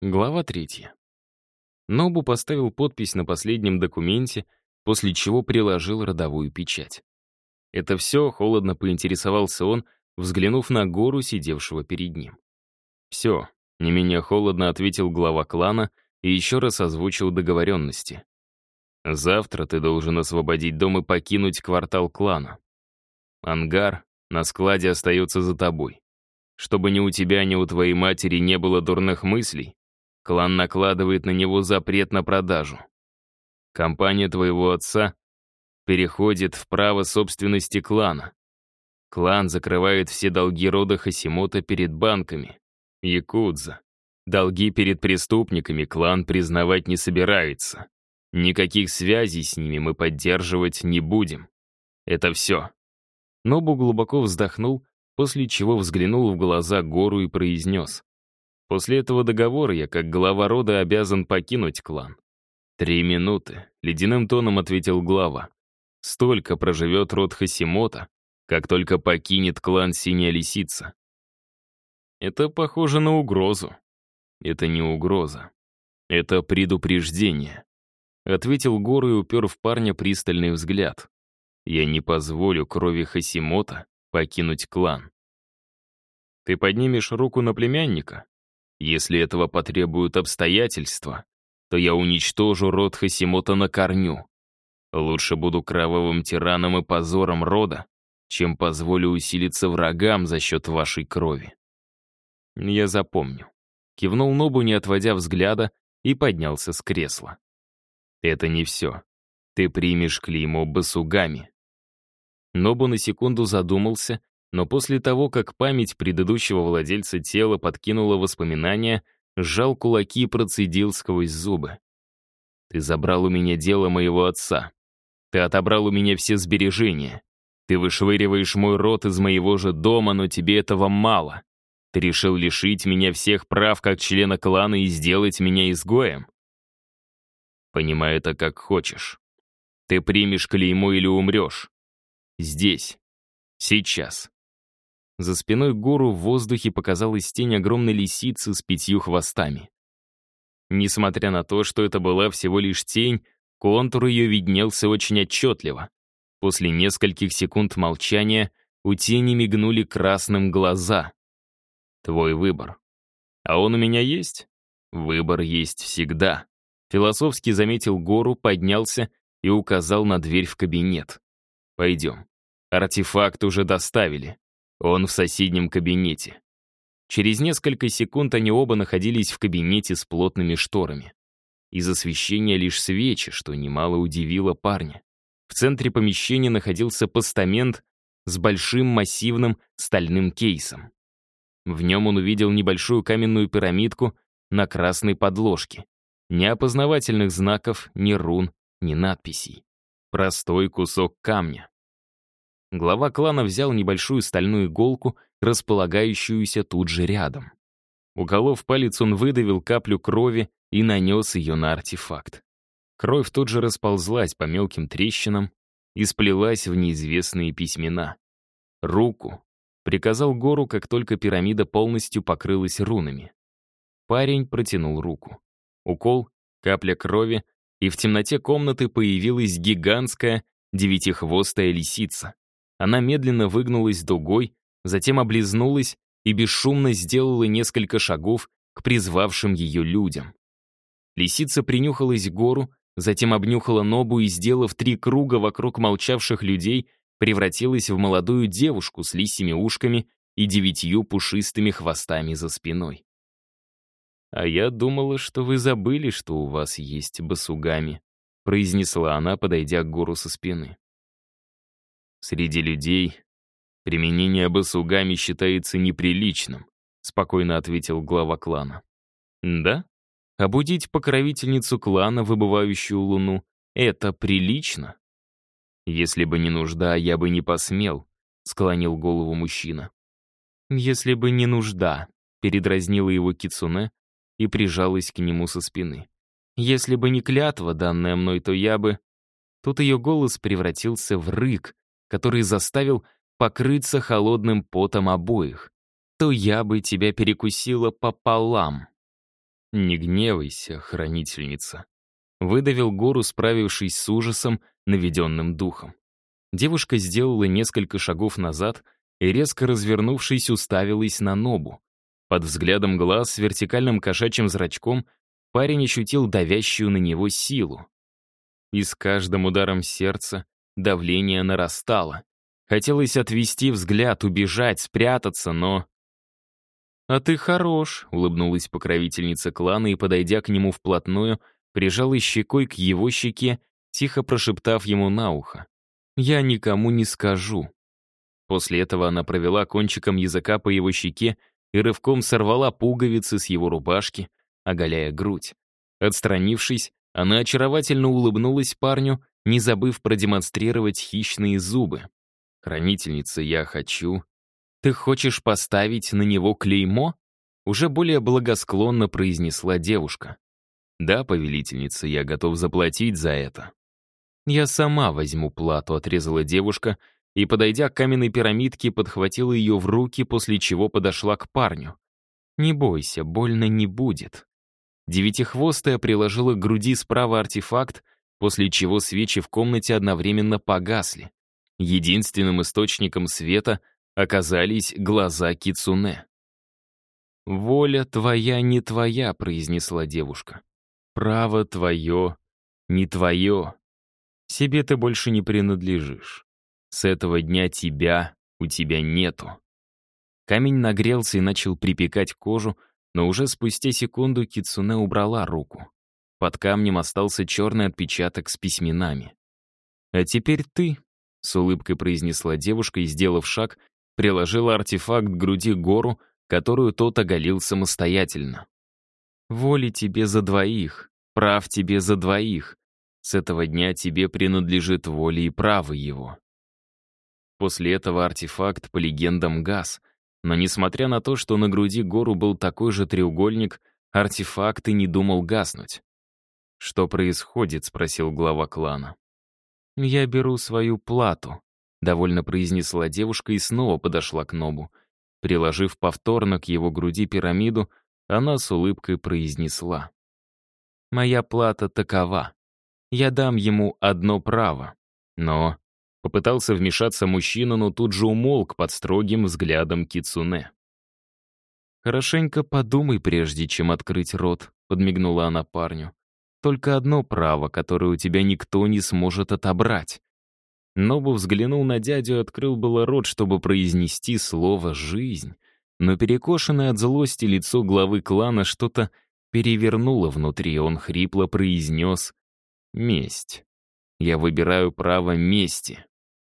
Глава 3. Нобу поставил подпись на последнем документе, после чего приложил родовую печать. Это все, холодно поинтересовался он, взглянув на гору, сидевшего перед ним. «Все», — не менее холодно ответил глава клана и еще раз озвучил договоренности. «Завтра ты должен освободить дом и покинуть квартал клана. Ангар на складе остается за тобой. Чтобы ни у тебя, ни у твоей матери не было дурных мыслей, клан накладывает на него запрет на продажу. Компания твоего отца переходит в право собственности клана. Клан закрывает все долги рода Хасимото перед банками. Якудза. Долги перед преступниками клан признавать не собирается. Никаких связей с ними мы поддерживать не будем. Это все». Нобу глубоко вздохнул, после чего взглянул в глаза Гору и произнес: «После этого договора я, как глава рода, обязан покинуть клан». 3 минуты», — ледяным тоном ответил глава. «Столько проживет род Хасимото, как только покинет клан Синяя Лисица». «Это похоже на угрозу». «Это не угроза. Это предупреждение», — ответил Гору и упер в парня пристальный взгляд. «Я не позволю крови Хасимото покинуть клан». «Ты поднимешь руку на племянника? Если этого потребуют обстоятельства, то я уничтожу род Хасимото на корню. Лучше буду кровавым тираном и позором рода, чем позволю усилиться врагам за счет вашей крови». «Я запомню», — кивнул Нобу, не отводя взгляда, и поднялся с кресла. «Это не все. Ты примешь клеймо Басугами». Нобу на секунду задумался, но после того, как память предыдущего владельца тела подкинула воспоминания, сжал кулаки и процедил сквозь зубы. «Ты забрал у меня дело моего отца. Ты отобрал у меня все сбережения. Ты вышвыриваешь мой род из моего же дома, но тебе этого мало. Ты решил лишить меня всех прав как члена клана и сделать меня изгоем? Понимай это как хочешь. Ты примешь клеймо или умрешь. Здесь. Сейчас». За спиной Гору в воздухе показалась тень огромной лисицы с 5 хвостами. Несмотря на то, что это была всего лишь тень, контур ее виднелся очень отчетливо. После нескольких секунд молчания у тени мигнули красным глаза. «Твой выбор. А он у меня есть? Выбор есть всегда», — философски заметил Гору, поднялся и указал на дверь в кабинет. «Пойдем. Артефакт уже доставили. Он в соседнем кабинете». Через несколько секунд они оба находились в кабинете с плотными шторами. Из освещения лишь свечи, что немало удивило парня. В центре помещения находился постамент с большим массивным стальным кейсом. В нем он увидел небольшую каменную пирамидку на красной подложке. Ни опознавательных знаков, ни рун, ни надписей. Простой кусок камня. Глава клана взял небольшую стальную иголку, располагающуюся тут же рядом. Уколов палец, он выдавил каплю крови и нанес ее на артефакт. Кровь тут же расползлась по мелким трещинам и сплелась в неизвестные письмена. «Руку», — приказал Гору, как только пирамида полностью покрылась рунами. Парень протянул руку. Укол, капля крови, и в темноте комнаты появилась гигантская 9-хвостая лисица. Она медленно выгнулась дугой, затем облизнулась и бесшумно сделала несколько шагов к призвавшим ее людям. Лисица принюхалась к Гору, затем обнюхала Нобу и, сделав 3 круга вокруг молчавших людей, превратилась в молодую девушку с лисьими ушками и 9 пушистыми хвостами за спиной. «А я думала, что вы забыли, что у вас есть басугами», произнесла она, подойдя к Гору со спины. «Среди людей применение басугами считается неприличным», спокойно ответил глава клана. «Да? Обудить покровительницу клана, выбывающую луну, это прилично?» «Если бы не нужда, я бы не посмел», склонил голову мужчина. «Если бы не нужда», передразнила его кицуне и прижалась к нему со спины. «Если бы не клятва, данная мной, то я бы...» Тут ее голос превратился в рык, который заставил покрыться холодным потом обоих. «То я бы тебя перекусила пополам». «Не гневайся, хранительница», — выдавил Гору, справившись с ужасом, наведенным духом. Девушка сделала несколько шагов назад и, резко развернувшись, уставилась на Нобу. Под взглядом глаз с вертикальным кошачьим зрачком парень ощутил давящую на него силу. И с каждым ударом сердца давление нарастало. Хотелось отвести взгляд, убежать, спрятаться, но... «А ты хорош», — улыбнулась покровительница клана и, подойдя к нему вплотную, прижала щекой к его щеке, тихо прошептав ему на ухо. «Я никому не скажу». После этого она провела кончиком языка по его щеке и рывком сорвала пуговицы с его рубашки, оголяя грудь. Отстранившись, она очаровательно улыбнулась парню, не забыв продемонстрировать хищные зубы. «Хранительница, я хочу...» «Ты хочешь поставить на него клеймо?» Уже более благосклонно произнесла девушка. «Да, повелительница, я готов заплатить за это». «Я сама возьму плату», — отрезала девушка, и, подойдя к каменной пирамидке, подхватила ее в руки, после чего подошла к парню. «Не бойся, больно не будет». Девятихвостая приложила к груди справа артефакт, после чего свечи в комнате одновременно погасли. Единственным источником света оказались глаза кицуне. «Воля твоя не твоя», — произнесла девушка. «Право твое не твое. Себе ты больше не принадлежишь. С этого дня тебя у тебя нету». Камень нагрелся и начал припекать кожу, но уже спустя секунду кицуне убрала руку. Под камнем остался черный отпечаток с письменами. «А теперь ты», — с улыбкой произнесла девушка и, сделав шаг, приложила артефакт к груди Гору, которую тот оголил самостоятельно. «Воли тебе за двоих, прав тебе за двоих. С этого дня тебе принадлежит воля и право его». После этого артефакт, по легендам, гас, но несмотря на то, что на груди Гору был такой же треугольник, артефакт и не думал гаснуть. «Что происходит?» — спросил глава клана. «Я беру свою плату», — довольно произнесла девушка и снова подошла к Нобу. Приложив повторно к его груди пирамиду, она с улыбкой произнесла. «Моя плата такова. Я дам ему одно право. Но...» Попытался вмешаться мужчина, но тут же умолк под строгим взглядом кицуне. «Хорошенько подумай, прежде чем открыть рот», — подмигнула она парню. «Только одно право, которое у тебя никто не сможет отобрать». Нобу взглянул на дядю и открыл было рот, чтобы произнести слово «жизнь», но перекошенное от злости лицо главы клана что-то перевернуло внутри, он хрипло произнес «месть. Я выбираю право мести».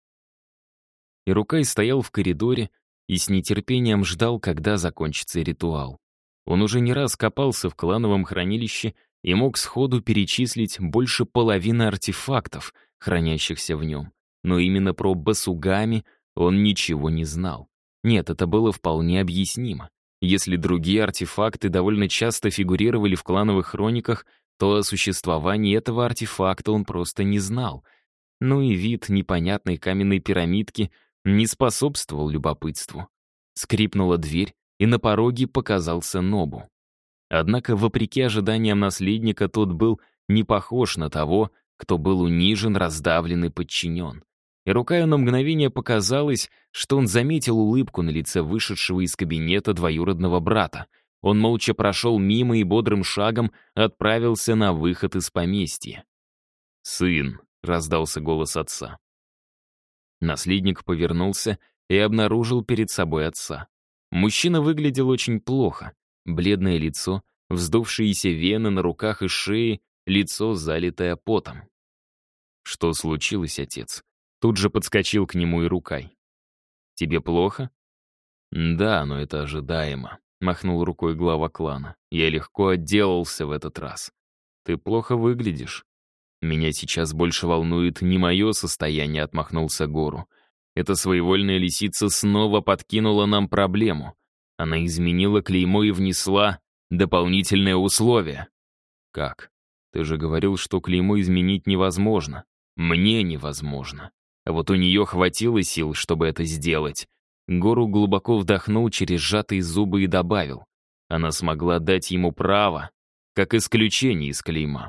И Рукай стоял в коридоре и с нетерпением ждал, когда закончится ритуал. Он уже не раз копался в клановом хранилище и мог сходу перечислить больше половины артефактов, хранящихся в нем. Но именно про басугами он ничего не знал. Нет, это было вполне объяснимо. Если другие артефакты довольно часто фигурировали в клановых хрониках, то о существовании этого артефакта он просто не знал. Ну и вид непонятной каменной пирамидки не способствовал любопытству. Скрипнула дверь, и на пороге показался Нобу. Однако, вопреки ожиданиям наследника, тот был не похож на того, кто был унижен, раздавлен и подчинен. И Рукаю на мгновение показалось, что он заметил улыбку на лице вышедшего из кабинета двоюродного брата. Он молча прошел мимо и бодрым шагом отправился на выход из поместья. «Сын», — раздался голос отца. Наследник повернулся и обнаружил перед собой отца. Мужчина выглядел очень плохо. Бледное лицо, вздувшиеся вены на руках и шее, лицо, залитое потом. «Что случилось, отец?» Тут же подскочил к нему и Рукай. «Тебе плохо?» «Да, но это ожидаемо», — махнул рукой глава клана. «Я легко отделался в этот раз. Ты плохо выглядишь». «Меня сейчас больше волнует не мое состояние», — отмахнулся Гору. «Эта своевольная лисица снова подкинула нам проблему. Она изменила клеймо и внесла дополнительное условие». «Как? Ты же говорил, что клеймо изменить невозможно». «Мне невозможно. А вот у нее хватило сил, чтобы это сделать». Гору глубоко вдохнул через сжатые зубы и добавил. Она смогла дать ему право как исключение из клейма.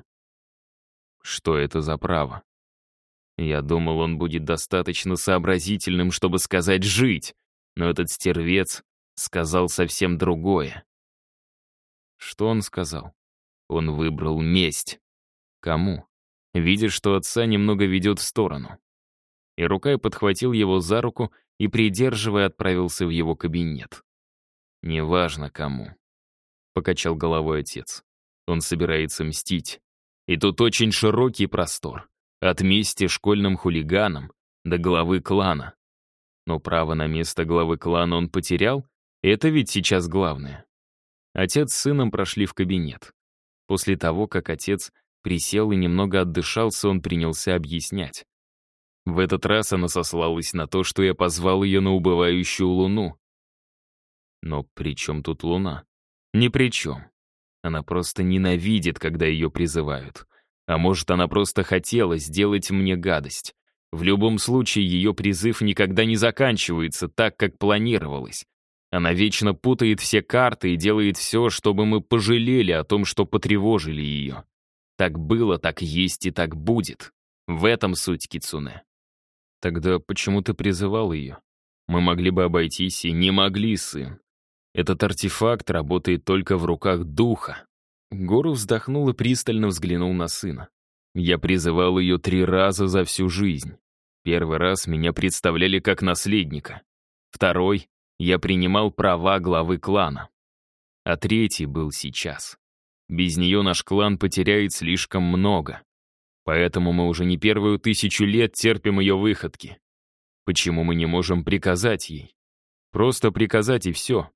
Что это за право? Я думал, он будет достаточно сообразительным, чтобы сказать «жить», но этот стервец сказал совсем другое. Что он сказал? Он выбрал месть. Кому? Видя, что отца немного ведет в сторону. И Рукай подхватил его за руку и, придерживая, отправился в его кабинет. «Неважно, кому», — покачал головой отец. «Он собирается мстить. И тут очень широкий простор. От мести школьным хулиганам до главы клана. Но право на место главы клана он потерял, это ведь сейчас главное». Отец с сыном прошли в кабинет. После того, как отец присел и немного отдышался, он принялся объяснять. В этот раз она сослалась на то, что я позвал ее на убывающую луну. Но при чем тут луна? Ни при чем. Она просто ненавидит, когда ее призывают. А может, она просто хотела сделать мне гадость. В любом случае, ее призыв никогда не заканчивается так, как планировалось. Она вечно путает все карты и делает все, чтобы мы пожалели о том, что потревожили ее. Так было, так есть и так будет. В этом суть Кицуне. Тогда почему ты призывал ее? Мы могли бы обойтись и не могли, сын. Этот артефакт работает только в руках духа. Гору вздохнул и пристально взглянул на сына. Я призывал ее 3 раза за всю жизнь. Первый раз меня представляли как наследника. Второй — я принимал права главы клана. А третий был сейчас. Без нее наш клан потеряет слишком много. Поэтому мы уже не первую 1000 лет терпим ее выходки. Почему мы не можем приказать ей? Просто приказать и все.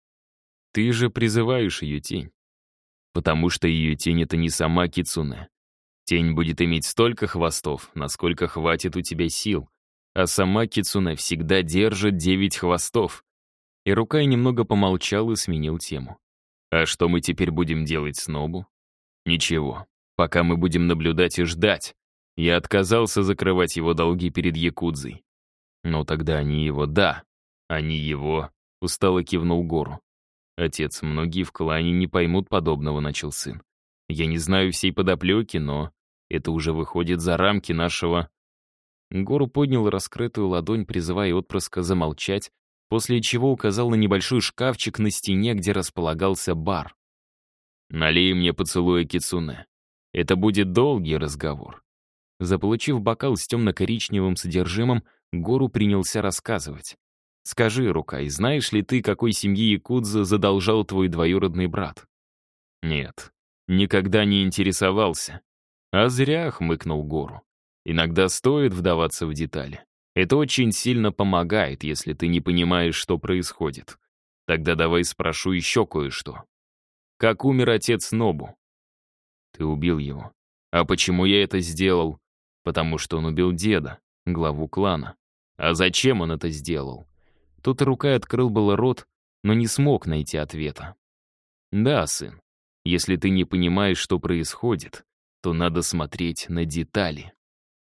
Ты же призываешь ее тень. Потому что ее тень — это не сама Кицуне. Тень будет иметь столько хвостов, насколько хватит у тебя сил. А сама Кицуне всегда держит 9 хвостов. И Рукай немного помолчал и сменил тему. А что мы теперь будем делать с Нобу? Ничего. Пока мы будем наблюдать и ждать. Я отказался закрывать его долги перед Якудзой. Но тогда они его, да, они его, устало кивнул Гору. Отец, многие в клане не поймут подобного, начал сын. Я не знаю всей подоплеки, но это уже выходит за рамки нашего... Гору поднял раскрытую ладонь, призывая отпрыска замолчать, после чего указал на небольшой шкафчик на стене, где располагался бар. «Налей мне поцелуя Кицуне. Это будет долгий разговор». Заполучив бокал с темно-коричневым содержимым, Гору принялся рассказывать. «Скажи, Рукай, знаешь ли ты, какой семье якудза задолжал твой двоюродный брат?» «Нет, никогда не интересовался». «А зря», — хмыкнул Гору. «Иногда стоит вдаваться в детали. Это очень сильно помогает, если ты не понимаешь, что происходит. Тогда давай спрошу еще кое-что. Как умер отец Нобу?» «Ты убил его». «А почему я это сделал?» «Потому что он убил деда, главу клана». «А зачем он это сделал?» Тут Рукай открыл было рот, но не смог найти ответа. «Да, сын, если ты не понимаешь, что происходит, то надо смотреть на детали».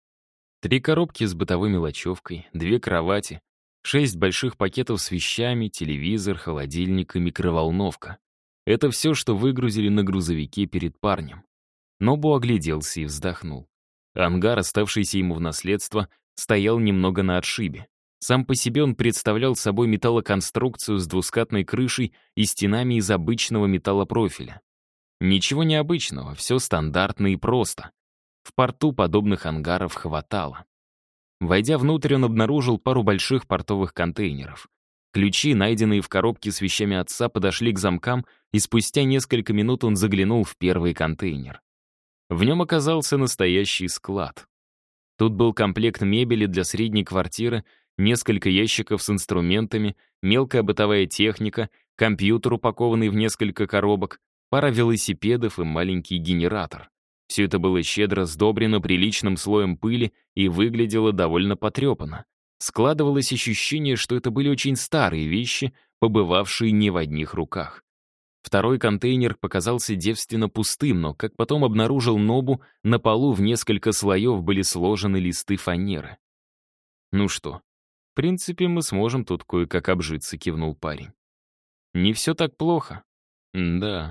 3 коробки с бытовой мелочевкой, 2 кровати, 6 больших пакетов с вещами, телевизор, холодильник и микроволновка. Это все, что выгрузили на грузовике перед парнем. Нобу огляделся и вздохнул. Ангар, оставшийся ему в наследство, стоял немного на отшибе. Сам по себе он представлял собой металлоконструкцию с двускатной крышей и стенами из обычного металлопрофиля. Ничего необычного, все стандартно и просто. В порту подобных ангаров хватало. Войдя внутрь, он обнаружил пару больших портовых контейнеров. Ключи, найденные в коробке с вещами отца, подошли к замкам, и спустя несколько минут он заглянул в первый контейнер. В нем оказался настоящий склад. Тут был комплект мебели для средней квартиры, несколько ящиков с инструментами, мелкая бытовая техника, компьютер, упакованный в несколько коробок, пара велосипедов и маленький генератор. Все это было щедро сдобрено приличным слоем пыли и выглядело довольно потрепанно. Складывалось ощущение, что это были очень старые вещи, побывавшие не в одних руках. Второй контейнер показался девственно пустым, но, как потом обнаружил Нобу, на полу в несколько слоев были сложены листы фанеры. «Ну что, в принципе, мы сможем тут кое-как обжиться», — кивнул парень. «Не все так плохо». «Да,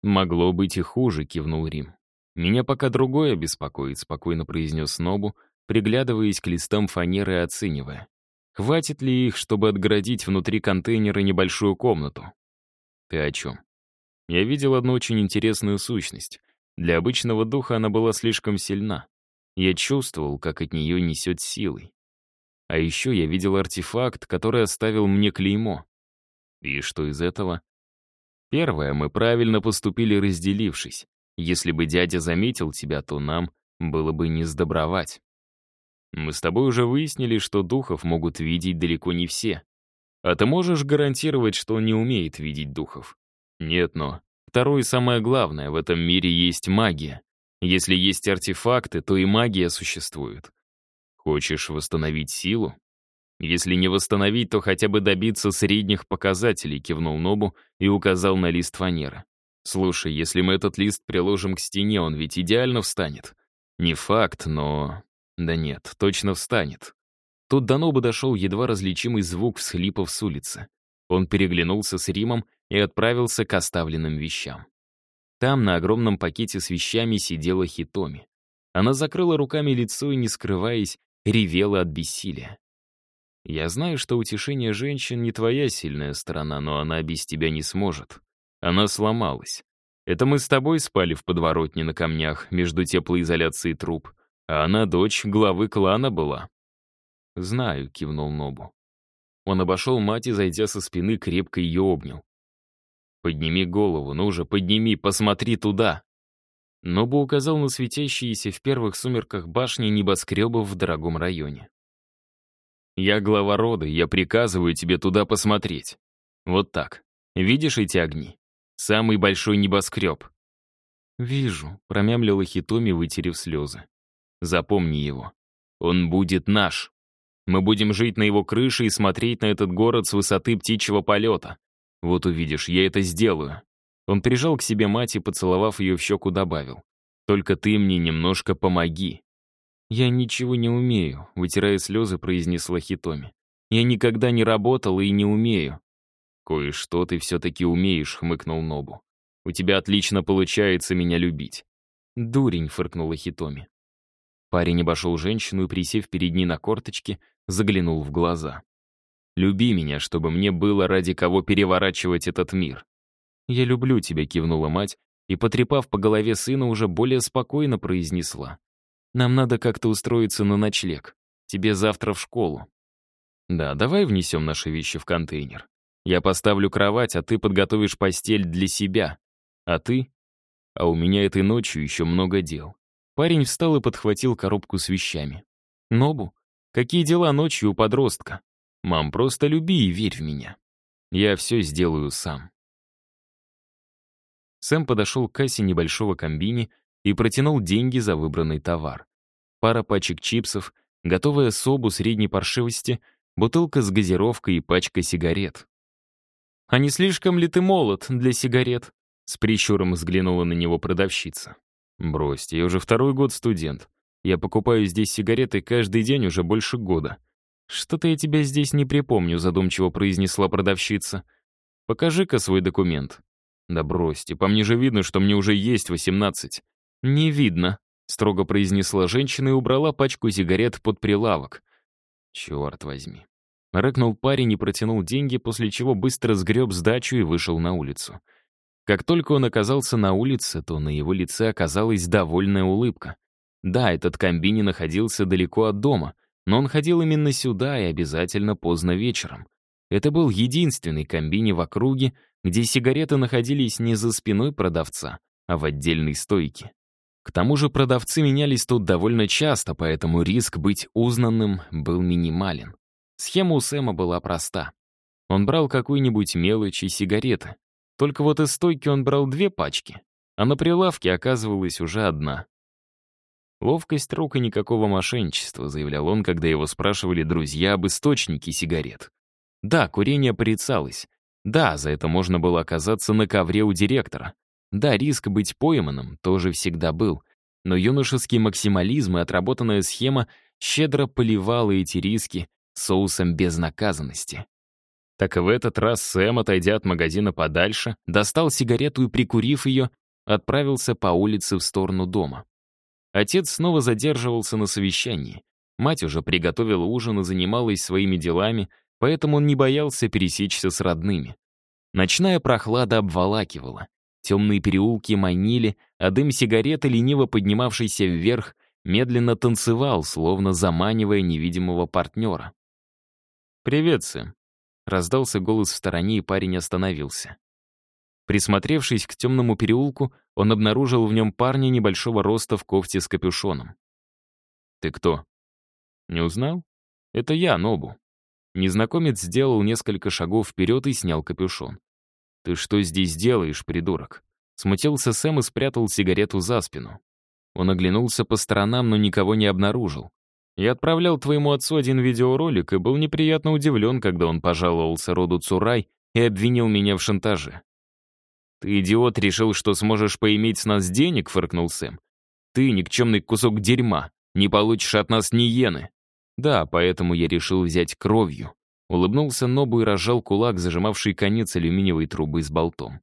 «Могло быть и хуже», — кивнул Рим. «Меня пока другое беспокоит», — спокойно произнес Нобу, приглядываясь к листам фанеры и оценивая. «Хватит ли их, чтобы отгородить внутри контейнера небольшую комнату?» «Ты о чем?» «Я видел одну очень интересную сущность. Для обычного духа она была слишком сильна. Я чувствовал, как от нее несет силой. А еще я видел артефакт, который оставил мне клеймо. И что из этого? Первое, мы правильно поступили, разделившись. Если бы дядя заметил тебя, то нам было бы не сдобровать. Мы с тобой уже выяснили, что духов могут видеть далеко не все. А ты можешь гарантировать, что он не умеет видеть духов? Нет, но... Второе и самое главное, в этом мире есть магия. Если есть артефакты, то и магия существует. Хочешь восстановить силу? Если не восстановить, то хотя бы добиться средних показателей, кивнул Нобу и указал на лист фанеры. Слушай, если мы этот лист приложим к стене, он ведь идеально встанет. Не факт, но... Да нет, точно встанет. Тут до Нобу дошел едва различимый звук всхлипов с улицы. Он переглянулся с Римом и отправился к оставленным вещам. Там на огромном пакете с вещами сидела Хитоми. Она закрыла руками лицо и, не скрываясь, ревела от бессилия. «Я знаю, что утешение женщин не твоя сильная сторона, но она без тебя не сможет. Она сломалась. Это мы с тобой спали в подворотне на камнях между теплоизоляцией труб, а она дочь главы клана была». «Знаю», — кивнул Нобу. Он обошел мать и, зайдя со спины, крепко ее обнял. «Подними голову, ну же, подними, посмотри туда!» Нобу указал на светящиеся в первых сумерках башни небоскребов в дорогом районе. «Я глава рода, я приказываю тебе туда посмотреть. Вот так. Видишь эти огни? Самый большой небоскреб». «Вижу», — промямлила Хитоми, вытерев слезы. «Запомни его. Он будет наш. Мы будем жить на его крыше и смотреть на этот город с высоты птичьего полета. Вот увидишь, я это сделаю». Он прижал к себе мать и, поцеловав ее в щеку, добавил. «Только ты мне немножко помоги». «Я ничего не умею», — вытирая слезы, произнесла Хитоми. «Я никогда не работала и не умею». «Кое-что ты все-таки умеешь», — хмыкнул Нобу. «У тебя отлично получается меня любить». «Дурень», — фыркнула Хитоми. Парень обошел женщину и, присев перед ней на корточки, заглянул в глаза. «Люби меня, чтобы мне было ради кого переворачивать этот мир». «Я люблю тебя», — кивнула мать, и, потрепав по голове сына, уже более спокойно произнесла. «Нам надо как-то устроиться на ночлег. Тебе завтра в школу». «Да, давай внесем наши вещи в контейнер. Я поставлю кровать, а ты подготовишь постель для себя. А ты? А у меня этой ночью еще много дел». Парень встал и подхватил коробку с вещами. «Нобу, какие дела ночью у подростка? Мам, просто люби и верь в меня. Я все сделаю сам». Сэм подошел к кассе небольшого комбини и протянул деньги за выбранный товар. Пара пачек чипсов, готовая собу средней паршивости, бутылка с газировкой и пачка сигарет. «А не слишком ли ты молод для сигарет?» С прищуром взглянула на него продавщица. «Бросьте, я уже второй год студент. Я покупаю здесь сигареты каждый день уже больше года». «Что-то я тебя здесь не припомню», задумчиво произнесла продавщица. «Покажи-ка свой документ». «Да бросьте, по мне же видно, что мне уже есть 18». «Не видно», — строго произнесла женщина и убрала пачку сигарет под прилавок. «Черт возьми». Рыкнул парень и протянул деньги, после чего быстро сгреб сдачу и вышел на улицу. Как только он оказался на улице, то на его лице оказалась довольная улыбка. Да, этот комбини находился далеко от дома, но он ходил именно сюда и обязательно поздно вечером. Это был единственный комбини в округе, где сигареты находились не за спиной продавца, а в отдельной стойке. К тому же продавцы менялись тут довольно часто, поэтому риск быть узнанным был минимален. Схема у Сэма была проста. Он брал какую-нибудь мелочь и сигареты. Только вот из стойки он брал 2 пачки, а на прилавке оказывалась уже 1. «Ловкость рук и никакого мошенничества», — заявлял он, когда его спрашивали друзья об источнике сигарет. Да, курение порицалось. Да, за это можно было оказаться на ковре у директора. Да, риск быть пойманным тоже всегда был. Но юношеский максимализм и отработанная схема щедро поливала эти риски соусом безнаказанности. Так и в этот раз Сэм, отойдя от магазина подальше, достал сигарету и, прикурив ее, отправился по улице в сторону дома. Отец снова задерживался на совещании. Мать уже приготовила ужин и занималась своими делами, поэтому он не боялся пересечься с родными. Ночная прохлада обволакивала. Темные переулки манили, а дым сигареты, лениво поднимавшийся вверх, медленно танцевал, словно заманивая невидимого партнера. «Привет, Сэм», — раздался голос в стороне, и парень остановился. Присмотревшись к темному переулку, он обнаружил в нем парня небольшого роста в кофте с капюшоном. «Ты кто?» «Не узнал? Это я, Нобу». Незнакомец сделал несколько шагов вперед и снял капюшон. «Ты что здесь делаешь, придурок?» Смутился Сэм и спрятал сигарету за спину. Он оглянулся по сторонам, но никого не обнаружил. «Я отправлял твоему отцу один видеоролик и был неприятно удивлен, когда он пожаловался роду Цурай и обвинил меня в шантаже». «Ты, идиот, решил, что сможешь поиметь с нас денег?» — фыркнул Сэм. «Ты, никчемный кусок дерьма, не получишь от нас ни иены». «Да, поэтому я решил взять кровью». Улыбнулся Нобу и разжал кулак, зажимавший конец алюминиевой трубы с болтом.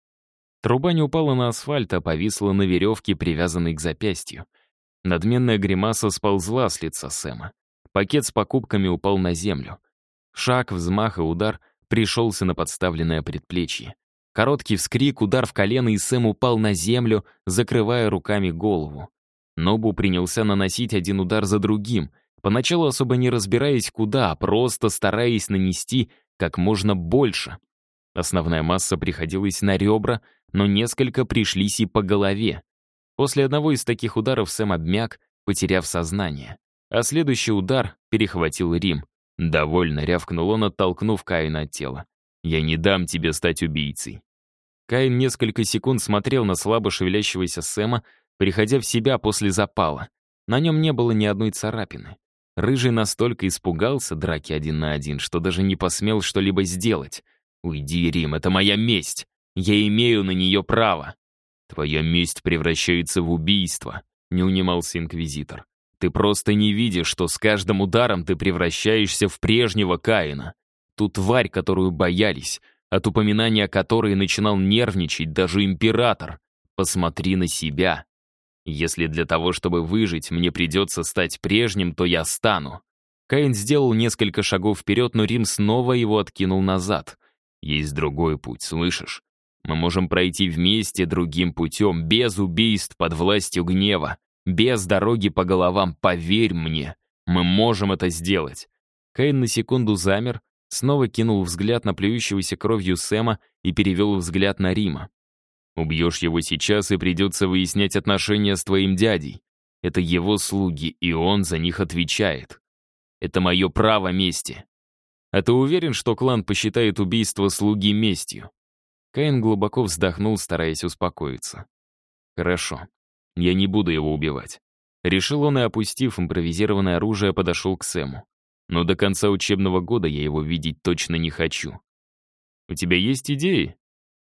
Труба не упала на асфальт, а повисла на веревке, привязанной к запястью. Надменная гримаса сползла с лица Сэма. Пакет с покупками упал на землю. Шаг, взмах и удар пришелся на подставленное предплечье. Короткий вскрик, удар в колено, и Сэм упал на землю, закрывая руками голову. Нобу принялся наносить один удар за другим, поначалу особо не разбираясь куда, а просто стараясь нанести как можно больше. Основная масса приходилась на ребра, но несколько пришлись и по голове. После одного из таких ударов Сэм обмяк, потеряв сознание. А следующий удар перехватил Рим. «Довольно», — рявкнул он, оттолкнув Каина от тела. «Я не дам тебе стать убийцей». Каин несколько секунд смотрел на слабо шевелящегося Сэма, приходя в себя после запала. На нем не было ни одной царапины. Рыжий настолько испугался драки 1 на 1, что даже не посмел что-либо сделать. «Уйди, Рим, это моя месть. Я имею на нее право». «Твоя месть превращается в убийство», — не унимался инквизитор. «Ты просто не видишь, что с каждым ударом ты превращаешься в прежнего Каина. Ту тварь, которую боялись, от упоминания которой начинал нервничать даже император. Посмотри на себя. Если для того, чтобы выжить, мне придется стать прежним, то я стану». Каин сделал несколько шагов вперед, но Рим снова его откинул назад. «Есть другой путь, слышишь? Мы можем пройти вместе другим путем, без убийств под властью гнева, без дороги по головам, поверь мне. Мы можем это сделать». Каин на секунду замер, снова кинул взгляд на плюющегося кровью Сэма и перевел взгляд на Рима. «Убьешь его сейчас, и придется выяснять отношения с твоим дядей. Это его слуги, и он за них отвечает. Это мое право мести. А ты уверен, что клан посчитает убийство слуги местью?» Каин глубоко вздохнул, стараясь успокоиться. «Хорошо, я не буду его убивать». Решил он и, опустив импровизированное оружие, подошел к Сэму. «Но до конца учебного года я его видеть точно не хочу». «У тебя есть идеи?»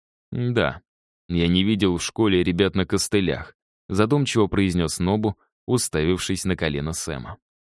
«Да. Я не видел в школе ребят на костылях», задумчиво произнес Нобу, уставившись на колено Сэма.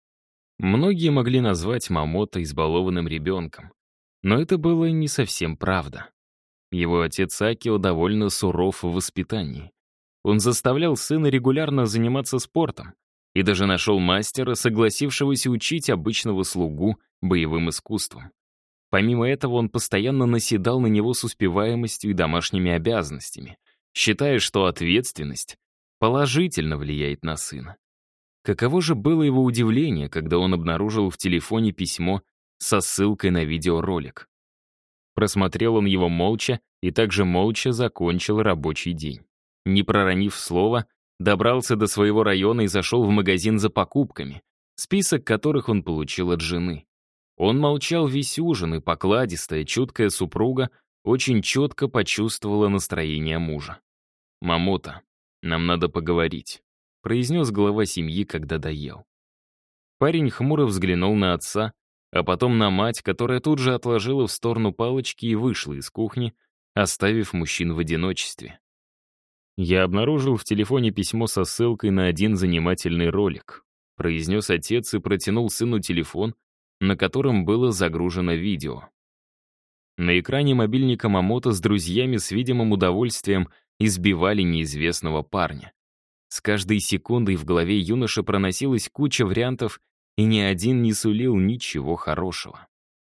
Многие могли назвать Мамото избалованным ребенком, но это было не совсем правда. Его отец Акио довольно суров в воспитании. Он заставлял сына регулярно заниматься спортом и даже нашел мастера, согласившегося учить обычного слугу боевым искусствам. Помимо этого, он постоянно наседал на него с успеваемостью и домашними обязанностями, считая, что ответственность положительно влияет на сына. Каково же было его удивление, когда он обнаружил в телефоне письмо со ссылкой на видеоролик. Просмотрел он его молча и также молча закончил рабочий день. Не проронив слова, добрался до своего района и зашел в магазин за покупками, список которых он получил от жены. Он молчал весь ужин, и покладистая, чуткая супруга очень четко почувствовала настроение мужа. «Мамото, нам надо поговорить», — произнес глава семьи, когда доел. Парень хмуро взглянул на отца, а потом на мать, которая тут же отложила в сторону палочки и вышла из кухни, оставив мужчин в одиночестве. «Я обнаружил в телефоне письмо со ссылкой на один занимательный ролик», произнес отец и протянул сыну телефон, на котором было загружено видео. На экране мобильника Мамото с друзьями с видимым удовольствием избивали неизвестного парня. С каждой секундой в голове юноши проносилась куча вариантов, и ни один не сулил ничего хорошего.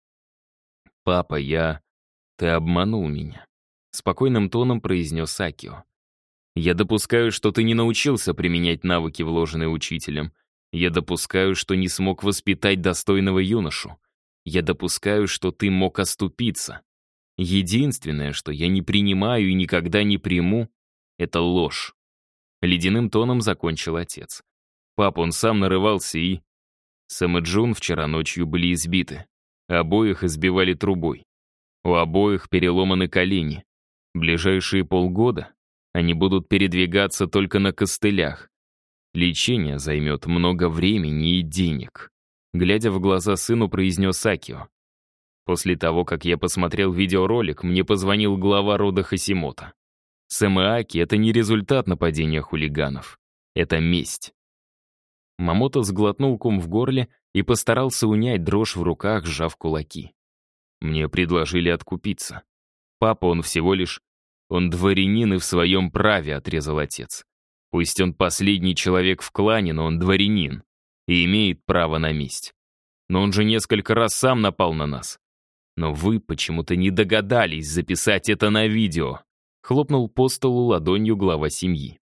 «Папа, Ты обманул меня», — спокойным тоном произнес Акио. «Я допускаю, что ты не научился применять навыки, вложенные учителем. Я допускаю, что не смог воспитать достойного юношу. Я допускаю, что ты мог оступиться. Единственное, что я не принимаю и никогда не приму, это ложь». Ледяным тоном закончил отец. Папа, он сам нарывался и... Сэм и Джун вчера ночью были избиты. Обоих избивали трубой. У обоих переломаны колени. Ближайшие полгода они будут передвигаться только на костылях. Лечение займет много времени и денег. Глядя в глаза сыну, произнес Акио. После того, как я посмотрел видеоролик, мне позвонил глава рода Хасимото. Сэм и Аки — это не результат нападения хулиганов. Это месть. Мамото сглотнул ком в горле и постарался унять дрожь в руках, сжав кулаки. Мне предложили откупиться. Папа, он всего лишь... Он дворянин и в своем праве, отрезал отец. Пусть он последний человек в клане, но он дворянин и имеет право на месть. Но он же несколько раз сам напал на нас. Но вы почему-то не догадались записать это на видео. Хлопнул по столу ладонью глава семьи.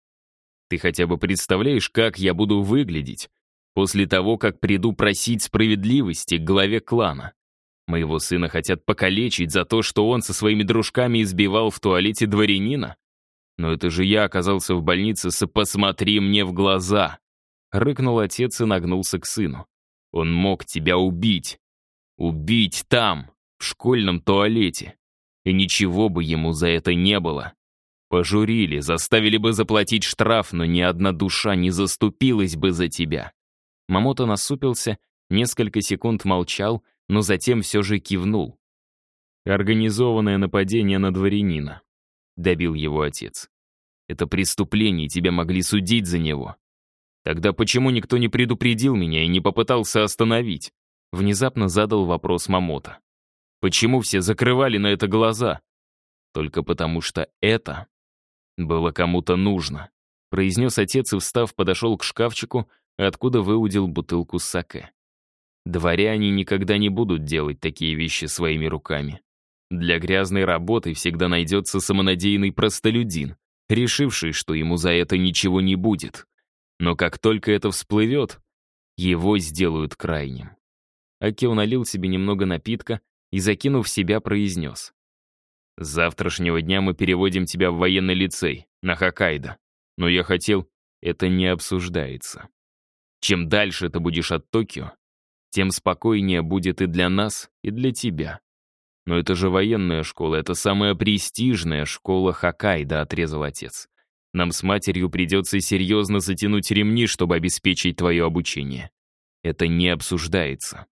Ты хотя бы представляешь, как я буду выглядеть после того, как приду просить справедливости к главе клана? Моего сына хотят покалечить за то, что он со своими дружками избивал в туалете дворянина? Но это же я оказался в больнице «Посмотри мне в глаза!» Рыкнул отец и нагнулся к сыну. Он мог тебя убить. Убить там, в школьном туалете. И ничего бы ему за это не было. Пожурили, заставили бы заплатить штраф, но ни одна душа не заступилась бы за тебя. Мамото насупился, несколько секунд молчал, но затем все же кивнул. «Организованное нападение на дворянина», — добил его отец. «Это преступление, тебя могли судить за него. Тогда почему никто не предупредил меня и не попытался остановить?» Внезапно задал вопрос Мамото. «Почему все закрывали на это глаза?» «Только потому что это было кому-то нужно», — произнес отец и, встав, подошел к шкафчику, откуда выудил бутылку саке. Дворяне никогда не будут делать такие вещи своими руками. Для грязной работы всегда найдется самонадеянный простолюдин, решивший, что ему за это ничего не будет. Но как только это всплывет, его сделают крайним. Акио налил себе немного напитка и, закинув себя, произнес. «С завтрашнего дня мы переводим тебя в военный лицей, на Хоккайдо. Но я хотел, это не обсуждается. Чем дальше ты будешь от Токио, тем спокойнее будет и для нас, и для тебя. Но это же военная школа, это самая престижная школа Хоккайдо», — отрезал отец. «Нам с матерью придется серьезно затянуть ремни, чтобы обеспечить твое обучение. Это не обсуждается».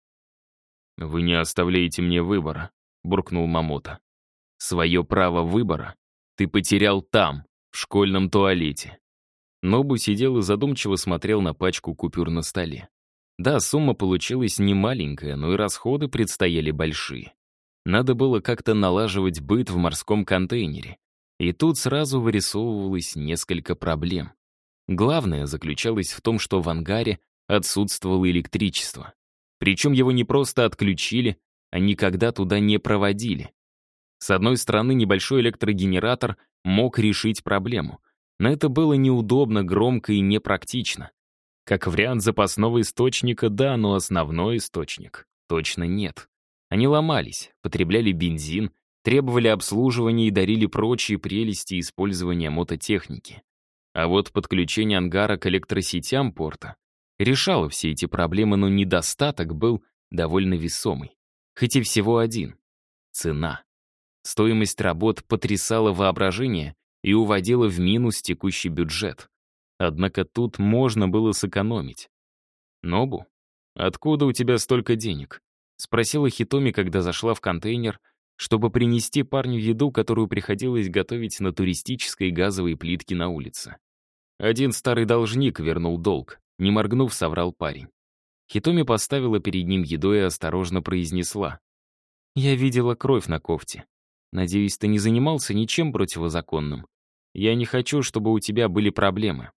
«Вы не оставляете мне выбора», — буркнул Мамото. «Свое право выбора ты потерял там, в школьном туалете». Нобу сидел и задумчиво смотрел на пачку купюр на столе. Да, сумма получилась не маленькая, но и расходы предстояли большие. Надо было как-то налаживать быт в морском контейнере. И тут сразу вырисовывалось несколько проблем. Главное заключалось в том, что в ангаре отсутствовало электричество. Причем его не просто отключили, а никогда туда не проводили. С одной стороны, небольшой электрогенератор мог решить проблему, но это было неудобно, громко и непрактично. Как вариант запасного источника, да, но основной источник точно нет. Они ломались, потребляли бензин, требовали обслуживания и дарили прочие прелести использования мототехники. А вот подключение ангара к электросетям порта решало все эти проблемы, но недостаток был довольно весомый. Хоть и всего один — цена. Стоимость работ потрясала воображение и уводила в минус текущий бюджет. Однако тут можно было сэкономить. «Нобу, откуда у тебя столько денег?» — спросила Хитоми, когда зашла в контейнер, чтобы принести парню еду, которую приходилось готовить на туристической газовой плитке на улице. «Один старый должник вернул долг», — не моргнув, соврал парень. Хитоми поставила перед ним еду и осторожно произнесла. Я видела кровь на кофте. Надеюсь, ты не занимался ничем противозаконным. Я не хочу, чтобы у тебя были проблемы.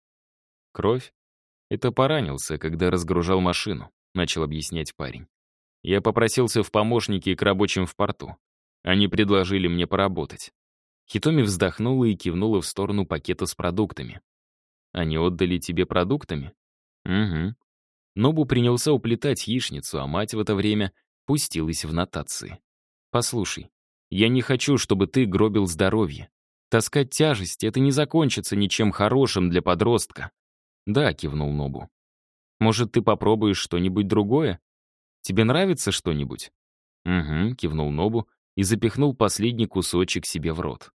Кровь? Это поранился, когда разгружал машину, начал объяснять парень. Я попросился в помощники к рабочим в порту. Они предложили мне поработать. Хитоми вздохнула и кивнула в сторону пакета с продуктами. Они отдали тебе продуктами? Угу. Нобу принялся уплетать яичницу, а мать в это время пустилась в нотации. Послушай, я не хочу, чтобы ты гробил здоровье. Таскать тяжесть — это не закончится ничем хорошим для подростка. Да, кивнул Нобу. Может, ты попробуешь что-нибудь другое? Тебе нравится что-нибудь? Угу, кивнул Нобу и запихнул последний кусочек себе в рот.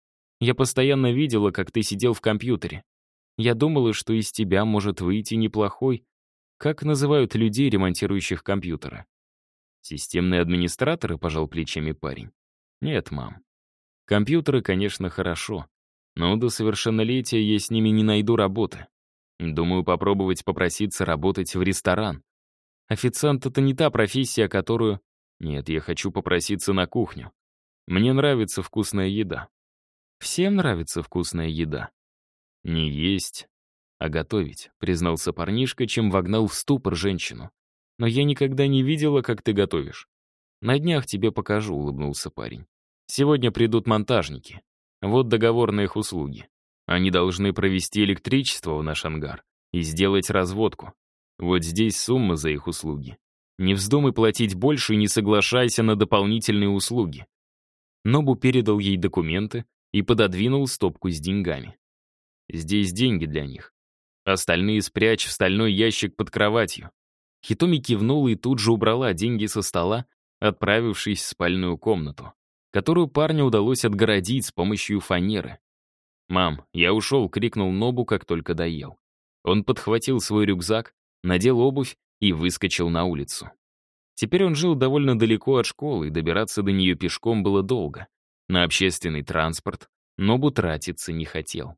Я постоянно видела, как ты сидел в компьютере. Я думала, что из тебя может выйти неплохой. Как называют людей, ремонтирующих компьютеры? Системные администраторы, пожал плечами парень. Нет, мам. Компьютеры, конечно, хорошо, но до совершеннолетия я с ними не найду работы. Думаю, попробовать попроситься работать в ресторан. Официант — это не та профессия, которую... Нет, я хочу попроситься на кухню. Мне нравится вкусная еда. Всем нравится вкусная еда. Не есть, а готовить, признался парнишка, чем вогнал в ступор женщину. Но я никогда не видела, как ты готовишь. На днях тебе покажу, улыбнулся парень. Сегодня придут монтажники. Вот договор на их услуги. Они должны провести электричество в наш ангар и сделать разводку. Вот здесь сумма за их услуги. Не вздумай платить больше и не соглашайся на дополнительные услуги. Нобу передал ей документы и пододвинул стопку с деньгами. Здесь деньги для них. Остальные спрячь в стальной ящик под кроватью. Хитоми кивнула и тут же убрала деньги со стола, отправившись в спальную комнату, которую парню удалось отгородить с помощью фанеры. «Мам, я ушел!» — крикнул Нобу, как только доел. Он подхватил свой рюкзак, надел обувь и выскочил на улицу. Теперь он жил довольно далеко от школы, и добираться до нее пешком было долго. На общественный транспорт Нобу тратиться не хотел.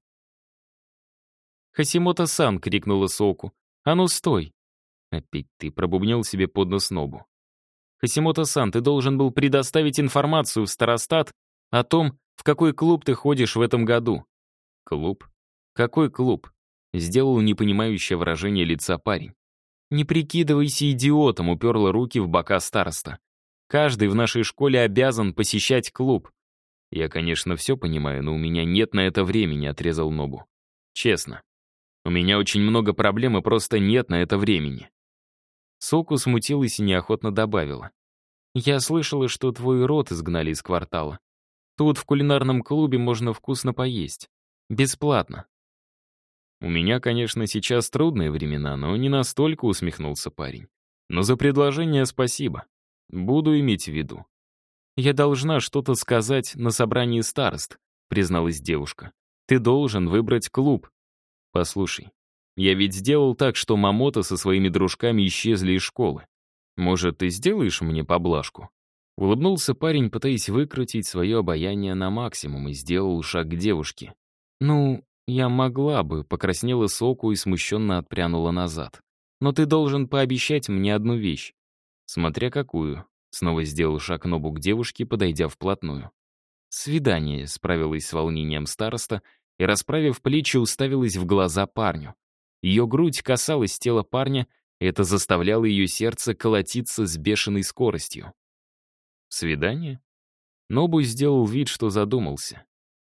«Хасимото-сан!» — крикнула Соку. «А ну стой!» «Опять ты!» — пробубнил себе под нос Нобу. «Хасимото-сан, ты должен был предоставить информацию в старостат о том, в какой клуб ты ходишь в этом году». «Клуб? Какой клуб?» — сделал непонимающее выражение лица парень. «Не прикидывайся идиотом», — уперла руки в бока староста. «Каждый в нашей школе обязан посещать клуб». «Я, конечно, все понимаю, но у меня нет на это времени», — отрезал Нобу. «Честно. У меня очень много проблем и просто нет на это времени». Соку смутилась и неохотно добавила. «Я слышала, что твой род изгнали из квартала. Тут в кулинарном клубе можно вкусно поесть. Бесплатно». «У меня, конечно, сейчас трудные времена, но не настолько», — усмехнулся парень. «Но за предложение спасибо. Буду иметь в виду». «Я должна что-то сказать на собрании старост», — призналась девушка. «Ты должен выбрать клуб». «Послушай, я ведь сделал так, что Мамото со своими дружками исчезли из школы. Может, ты сделаешь мне поблажку?» Улыбнулся парень, пытаясь выкрутить свое обаяние на максимум, и сделал шаг к девушке. «Ну, я могла бы», — покраснела Соку и смущенно отпрянула назад. «Но ты должен пообещать мне одну вещь». «Смотря какую», — снова сделал шаг Нобу к девушке, подойдя вплотную. «Свидание», — справилась с волнением староста и, расправив плечи, уставилась в глаза парню. Ее грудь касалась тела парня, и это заставляло ее сердце колотиться с бешеной скоростью. «Свидание?» Нобу сделал вид, что задумался.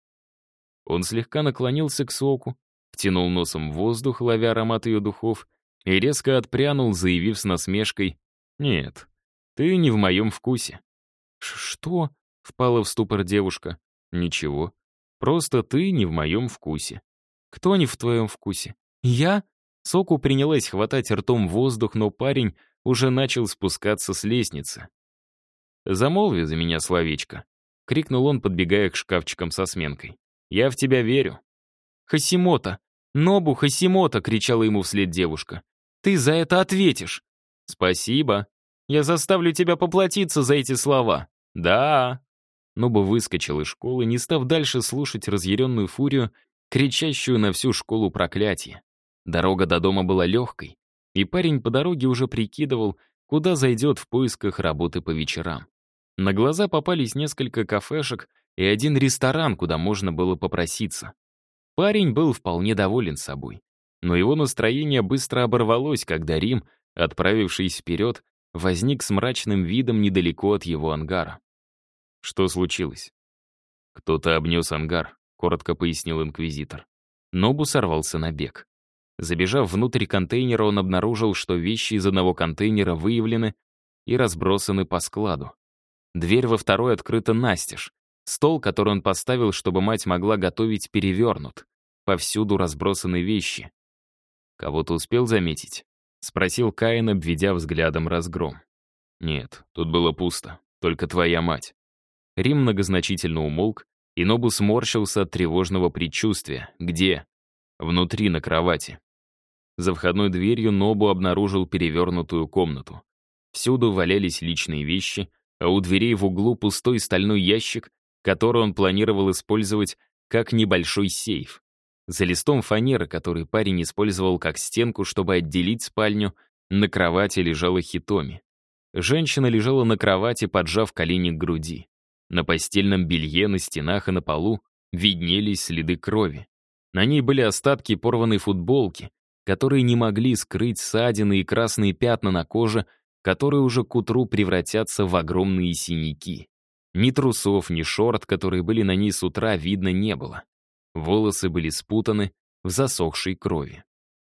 Он слегка наклонился к Соку, втянул носом в воздух, ловя аромат ее духов, и резко отпрянул, заявив с насмешкой: «Нет, ты не в моем вкусе». «Что?» — впала в ступор девушка. «Ничего, просто ты не в моем вкусе». «Кто не в твоем вкусе? Я?» Соку принялась хватать ртом воздух, но парень уже начал спускаться с лестницы. «Замолви за меня словечко», — крикнул он, подбегая к шкафчикам со сменкой. «Я в тебя верю». «Хасимото! Нобу Хасимото!» — кричала ему вслед девушка. «Ты за это ответишь!» «Спасибо. Я заставлю тебя поплатиться за эти слова». «Да». Нобу выскочил из школы, не став дальше слушать разъяренную фурию, кричащую на всю школу проклятие. Дорога до дома была легкой, и парень по дороге уже прикидывал, куда зайдет в поисках работы по вечерам. На глаза попались несколько кафешек и один ресторан, куда можно было попроситься. Парень был вполне доволен собой. Но его настроение быстро оборвалось, когда Рим, отправившись вперед, возник с мрачным видом недалеко от его ангара. Что случилось? «Кто-то обнес ангар», — коротко пояснил инквизитор. Нобу сорвался на бег. Забежав внутрь контейнера, он обнаружил, что вещи из одного контейнера выявлены и разбросаны по складу. Дверь во второй открыта настежь. Стол, который он поставил, чтобы мать могла готовить, перевернут. Повсюду разбросаны вещи. «Кого-то успел заметить?» — спросил Каин, обведя взглядом разгром. «Нет, тут было пусто. Только твоя мать». Рим многозначительно умолк, и Нобу сморщился от тревожного предчувствия. «Где?» «Внутри, на кровати». За входной дверью Нобу обнаружил перевернутую комнату. Всюду валялись личные вещи, а у дверей в углу пустой стальной ящик, который он планировал использовать как небольшой сейф. За листом фанеры, который парень использовал как стенку, чтобы отделить спальню, на кровати лежала Хитоми. Женщина лежала на кровати, поджав колени к груди. На постельном белье, на стенах и на полу виднелись следы крови. На ней были остатки порванной футболки, которые не могли скрыть ссадины и красные пятна на коже, которые уже к утру превратятся в огромные синяки. Ни трусов, ни шорт, которые были на ней с утра, видно не было. Волосы были спутаны в засохшей крови.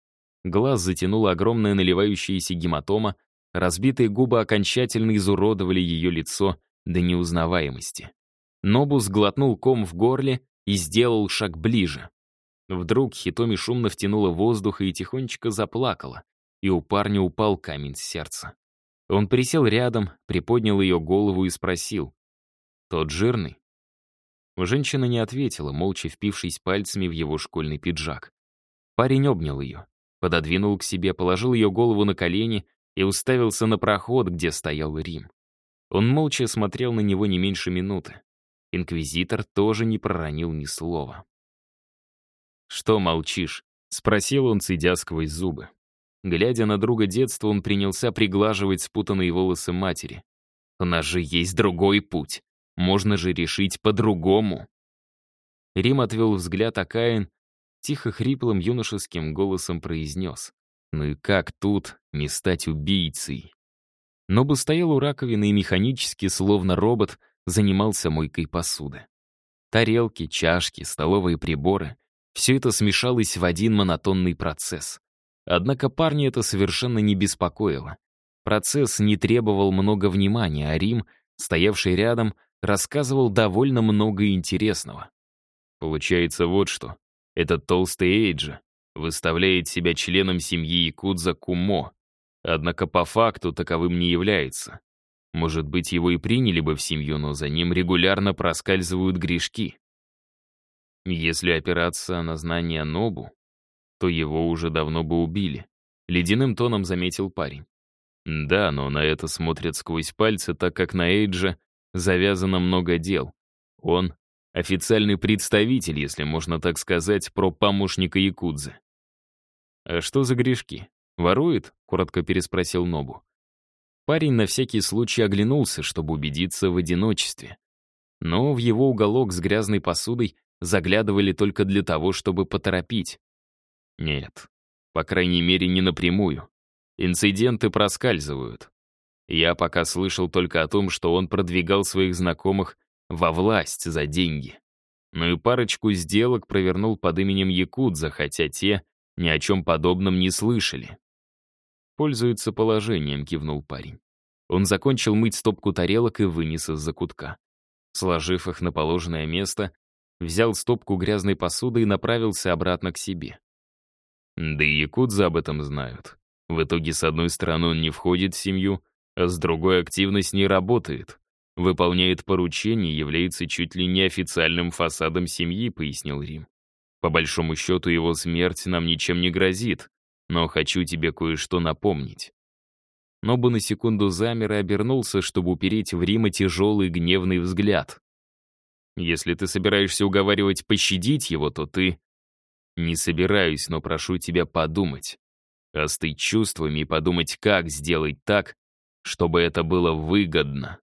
Глаз затянула огромная наливающаяся гематома, разбитые губы окончательно изуродовали ее лицо до неузнаваемости. Нобу сглотнул ком в горле и сделал шаг ближе. Вдруг Хитоми шумно втянула воздух и тихонечко заплакала, и у парня упал камень с сердца. Он присел рядом, приподнял ее голову и спросил: «Тот жирный?» Женщина не ответила, молча впившись пальцами в его школьный пиджак. Парень обнял ее, пододвинул к себе, положил ее голову на колени и уставился на проход, где стоял Рим. Он молча смотрел на него не меньше минуты. Инквизитор тоже не проронил ни слова. «Что молчишь?» — спросил он, цедя сквозь зубы. Глядя на друга детства, он принялся приглаживать спутанные волосы матери. «У нас же есть другой путь. Можно же решить по-другому». Рим отвел взгляд, а Каин тихо хриплым юношеским голосом произнес: «Ну и как тут не стать убийцей?» Нобу стоял у раковины и механически, словно робот, занимался мойкой посуды. Тарелки, чашки, столовые приборы — все это смешалось в один монотонный процесс. Однако парня это совершенно не беспокоило. Процесс не требовал много внимания, а Рим, стоявший рядом, рассказывал довольно много интересного. Получается вот что. Этот толстый Эйджи выставляет себя членом семьи якудза Кумо, однако по факту таковым не является. Может быть, его и приняли бы в семью, но за ним регулярно проскальзывают грешки. Если опираться на знания Нобу, то его уже давно бы убили. Ледяным тоном заметил парень. Да, но на это смотрят сквозь пальцы, так как на Эйджа завязано много дел. Он — официальный представитель, если можно так сказать, про помощника якудзы. «А что за грешки? Ворует?» — коротко переспросил Нобу. Парень на всякий случай оглянулся, чтобы убедиться в одиночестве. Но в его уголок с грязной посудой заглядывали только для того, чтобы поторопить. Нет, по крайней мере, не напрямую. Инциденты проскальзывают. Я пока слышал только о том, что он продвигал своих знакомых во власть за деньги. Ну и парочку сделок провернул под именем якудза, хотя те ни о чем подобном не слышали. «Пользуется положением», — кивнул парень. Он закончил мыть стопку тарелок и вынес из закутка. Сложив их на положенное место, взял стопку грязной посуды и направился обратно к себе. Да и якудза об этом знают. В итоге, с одной стороны, он не входит в семью, а с другой активно с ней работает. Выполняет поручения, является чуть ли не официальным фасадом семьи, пояснил Рим. По большому счету, его смерть нам ничем не грозит, но хочу тебе кое-что напомнить. Нобу на секунду замер и обернулся, чтобы упереть в Рима тяжелый гневный взгляд. Если ты собираешься уговаривать пощадить его, то ты... Не собираюсь, но прошу тебя подумать. Остыть чувствами и подумать, как сделать так, чтобы это было выгодно.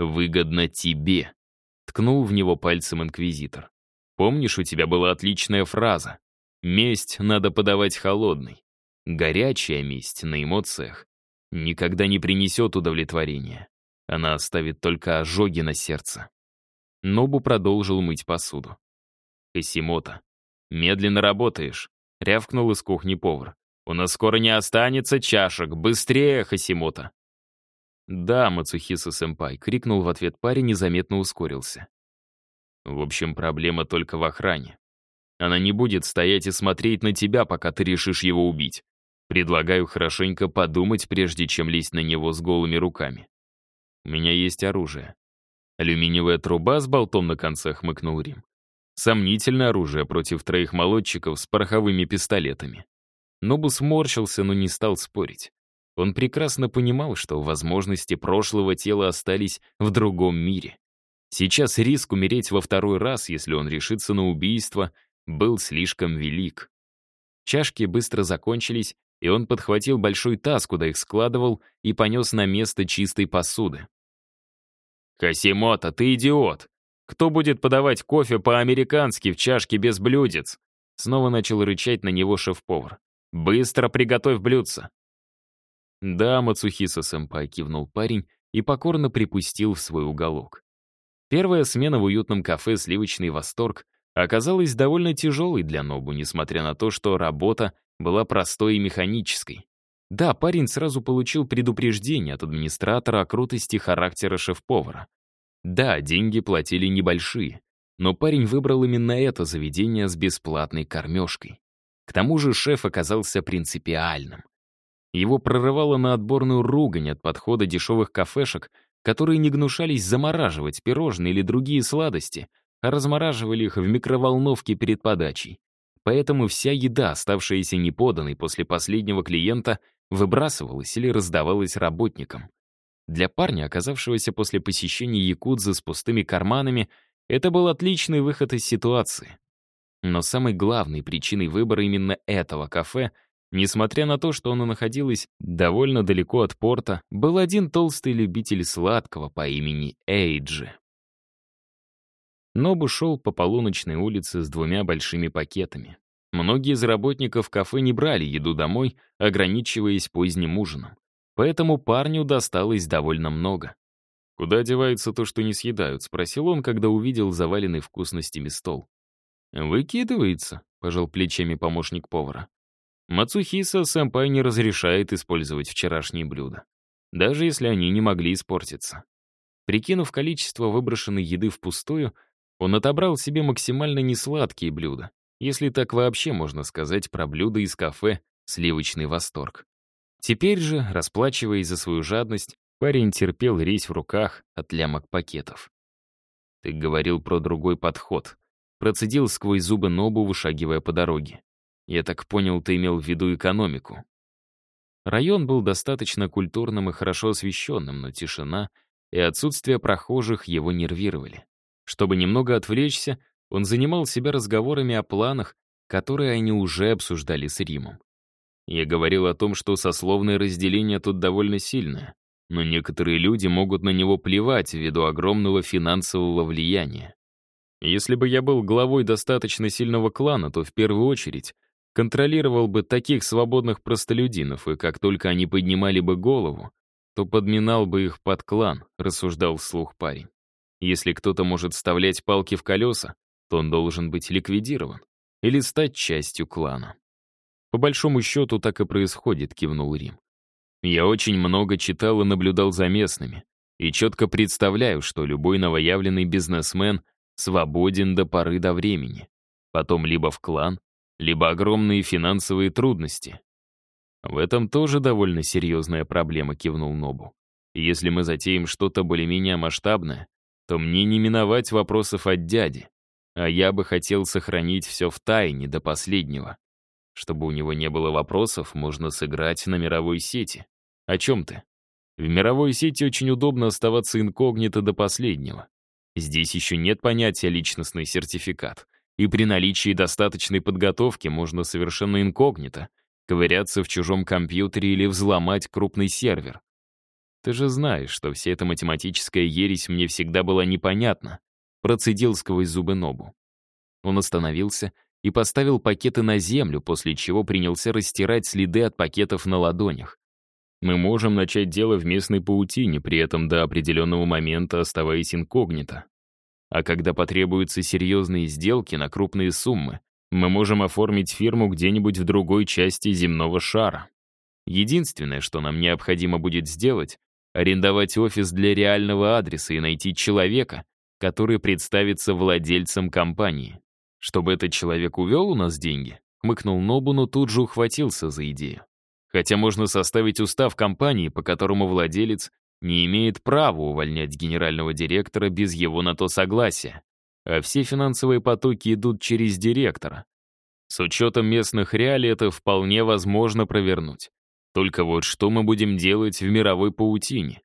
выгодно тебе», — ткнул в него пальцем инквизитор. «Помнишь, у тебя была отличная фраза? Месть надо подавать холодной. Горячая месть на эмоциях никогда не принесет удовлетворения. Она оставит только ожоги на сердце». Нобу продолжил мыть посуду. «Хасимото, медленно работаешь», — рявкнул из кухни повар. «У нас скоро не останется чашек. Быстрее, Хасимото!» «Да, Мацухиса-сэмпай», — крикнул в ответ парень и заметно ускорился. «В общем, проблема только в охране. Она не будет стоять и смотреть на тебя, пока ты решишь его убить. Предлагаю хорошенько подумать, прежде чем лезть на него с голыми руками. У меня есть оружие». «Алюминиевая труба с болтом на конце», — хмыкнул Рим. «Сомнительное оружие против 3 молодчиков с пороховыми пистолетами». Нобу сморщился, но не стал спорить. Он прекрасно понимал, что возможности прошлого тела остались в другом мире. Сейчас риск умереть во второй раз, если он решится на убийство, был слишком велик. Чашки быстро закончились, и он подхватил большой таз, куда их складывал, и понес на место чистой посуды. «Хасимото, ты идиот! Кто будет подавать кофе по-американски в чашке без блюдец?» Снова начал рычать на него шеф-повар. «Быстро приготовь блюдце!» «Да, Мацухиса-сэмпай», — кивнул парень и покорно припустил в свой уголок. Первая смена в уютном кафе «Сливочный восторг» оказалась довольно тяжелой для Нобу, несмотря на то, что работа была простой и механической. Да, парень сразу получил предупреждение от администратора о крутости характера шеф-повара. Да, деньги платили небольшие, но парень выбрал именно это заведение с бесплатной кормежкой. К тому же шеф оказался принципиальным. Его прорывало на отборную ругань от подхода дешевых кафешек, которые не гнушались замораживать пирожные или другие сладости, а размораживали их в микроволновке перед подачей. Поэтому вся еда, оставшаяся неподанной после последнего клиента, выбрасывалась или раздавалась работникам. Для парня, оказавшегося после посещения якудзы с пустыми карманами, это был отличный выход из ситуации. Но самой главной причиной выбора именно этого кафе, несмотря на то, что оно находилось довольно далеко от порта, был один толстый любитель сладкого по имени Эйджи. Нобу шел по полуночной улице с 2 большими пакетами. Многие из работников кафе не брали еду домой, ограничиваясь поздним ужином. Поэтому парню досталось довольно много. «Куда девается то, что не съедают?» — спросил он, когда увидел заваленный вкусностями стол. «Выкидывается», — пожал плечами помощник повара. «Мацухиса-сэмпай не разрешает использовать вчерашние блюда, даже если они не могли испортиться». Прикинув количество выброшенной еды впустую, он отобрал себе максимально несладкие блюда, если так вообще можно сказать про блюда из кафе «Сливочный восторг». Теперь же, расплачиваясь за свою жадность, парень терпел резь в руках от лямок пакетов. «Ты говорил про другой подход», — процедил сквозь зубы Нобу, вышагивая по дороге. «Я так понял, ты имел в виду экономику». Район был достаточно культурным и хорошо освещенным, но тишина и отсутствие прохожих его нервировали. Чтобы немного отвлечься, он занимал себя разговорами о планах, которые они уже обсуждали с Римом. Я говорил о том, что сословное разделение тут довольно сильное, но некоторые люди могут на него плевать ввиду огромного финансового влияния. Если бы я был главой достаточно сильного клана, то в первую очередь контролировал бы таких свободных простолюдинов, и как только они поднимали бы голову, то подминал бы их под клан, рассуждал вслух парень. Если кто-то может вставлять палки в колеса, то он должен быть ликвидирован или стать частью клана. «По большому счету так и происходит», — кивнул Рим. «Я очень много читал и наблюдал за местными, и четко представляю, что любой новоявленный бизнесмен свободен до поры до времени. Потом либо в клан, либо огромные финансовые трудности». «В этом тоже довольно серьезная проблема», — кивнул Нобу. «Если мы затеем что-то более-менее масштабное, то мне не миновать вопросов от дяди, а я бы хотел сохранить все в тайне до последнего. Чтобы у него не было вопросов, можно сыграть на мировой сети. О чем ты? В мировой сети очень удобно оставаться инкогнито до последнего. Здесь еще нет понятия «личностный сертификат», и при наличии достаточной подготовки можно совершенно инкогнито ковыряться в чужом компьютере или взломать крупный сервер. Ты же знаешь, что вся эта математическая ересь мне всегда была непонятна. Процедил сквозь зубы Нобу. Он остановился и поставил пакеты на землю, после чего принялся растирать следы от пакетов на ладонях. Мы можем начать дело в местной паутине, при этом до определенного момента оставаясь инкогнито. А когда потребуются серьезные сделки на крупные суммы, мы можем оформить фирму где-нибудь в другой части земного шара. Единственное, что нам необходимо будет сделать, арендовать офис для реального адреса и найти человека, который представится владельцем компании. Чтобы этот человек увел у нас деньги, хмыкнул Нобу, но тут же ухватился за идею. Хотя можно составить устав компании, по которому владелец не имеет права увольнять генерального директора без его на то согласия, а все финансовые потоки идут через директора. С учетом местных реалий это вполне возможно провернуть. Только вот что мы будем делать в мировой паутине?